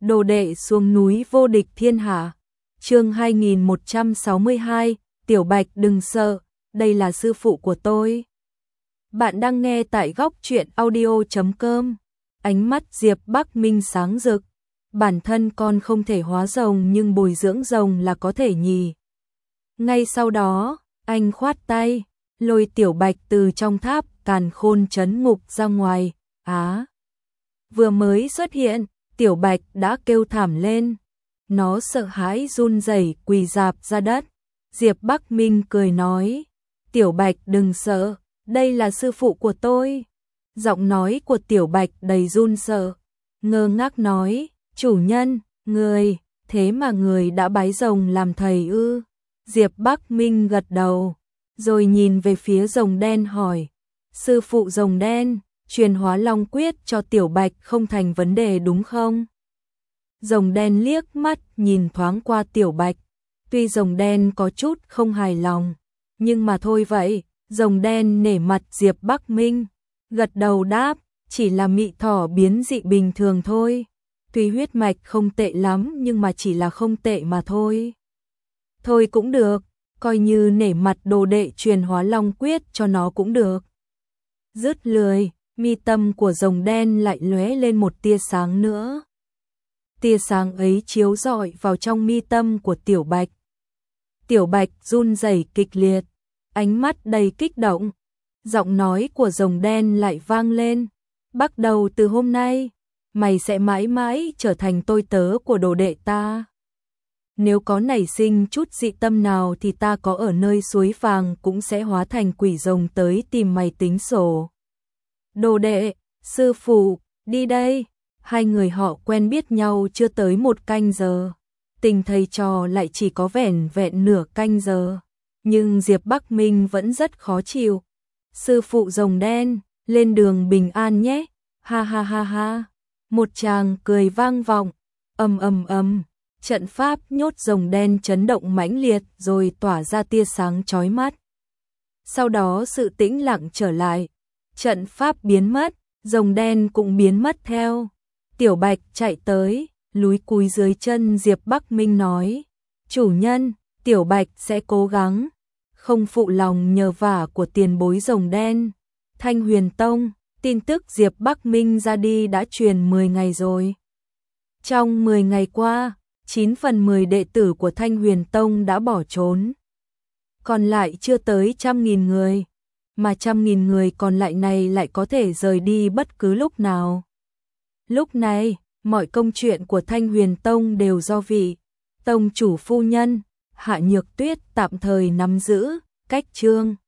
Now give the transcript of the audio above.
Đồ đệ xuống núi vô địch thiên hạ. Chương 2162, Tiểu Bạch đừng sợ, đây là sư phụ của tôi. Bạn đang nghe tại góc truyện audio.com. Ánh mắt Diệp Bắc Minh sáng rực. Bản thân con không thể hóa rồng nhưng bồi dưỡng rồng là có thể nhỉ. Ngay sau đó, anh khoát tay, lôi Tiểu Bạch từ trong tháp Càn Khôn trấn ngục ra ngoài. Vừa mới xuất hiện, Tiểu Bạch đã kêu thảm lên. Nó sợ hãi run rẩy quỳ rạp ra đất. Diệp Bắc Minh cười nói, Tiểu Bạch đừng sợ, đây là sư phụ của tôi. Giọng nói của Tiểu Bạch đầy run sợ, ngơ ngác nói, chủ nhân, người, thế mà người đã bái rồng làm thầy ư? Diệp Bắc Minh gật đầu, rồi nhìn về phía rồng đen hỏi, sư phụ rồng đen, truyền hóa long quyết cho Tiểu Bạch không thành vấn đề đúng không? Rồng đen liếc mắt nhìn thoáng qua Tiểu Bạch, tuy rồng đen có chút không hài lòng, nhưng mà thôi vậy. Rồng đen nể mặt Diệp Bắc Minh, gật đầu đáp, chỉ là mị thỏ biến dị bình thường thôi. Tuy huyết mạch không tệ lắm nhưng mà chỉ là không tệ mà thôi. Thôi cũng được, coi như nể mặt đồ đệ truyền hóa long quyết cho nó cũng được. Dứt lời, mi tâm của rồng đen lại lóe lên một tia sáng nữa. Tia sáng ấy chiếu rọi vào trong mi tâm của Tiểu Bạch. Tiểu Bạch run rẩy kịch liệt, ánh mắt đầy kích động. Giọng nói của rồng đen lại vang lên, bắt đầu từ hôm nay, mày sẽ mãi mãi trở thành tôi tớ của đồ đệ ta. Nếu có nảy sinh chút dị tâm nào thì ta có ở nơi suối vàng cũng sẽ hóa thành quỷ rồng tới tìm mày tính sổ. Đồ đệ, sư phụ, đi đây. Hai người họ quen biết nhau chưa tới một canh giờ. Tình thầy trò lại chỉ có vẻn vẹn nửa canh giờ. Nhưng Diệp Bắc Minh vẫn rất khó chịu. Sư phụ rồng đen, lên đường bình an nhé. Ha ha ha ha. Một tràng cười vang vọng. Ầm. Trận pháp nhốt rồng đen chấn động mãnh liệt rồi tỏa ra tia sáng chói mắt. Sau đó sự tĩnh lặng trở lại. Trận pháp biến mất, rồng đen cũng biến mất theo. Tiểu Bạch chạy tới, lúi cúi dưới chân Diệp Bắc Minh nói, chủ nhân, Tiểu Bạch sẽ cố gắng, không phụ lòng nhờ vả của tiền bối rồng đen. Thanh Huyền Tông, tin tức Diệp Bắc Minh ra đi đã truyền 10 ngày rồi. Trong 10 ngày qua, 9 phần 10 đệ tử của Thanh Huyền Tông đã bỏ trốn. Còn lại chưa tới 100.000 người, mà 100.000 người còn lại này lại có thể rời đi bất cứ lúc nào. Lúc này, mọi công chuyện của Thanh Huyền Tông đều do vị tông chủ phu nhân Hạ Nhược Tuyết tạm thời nắm giữ. Cách chương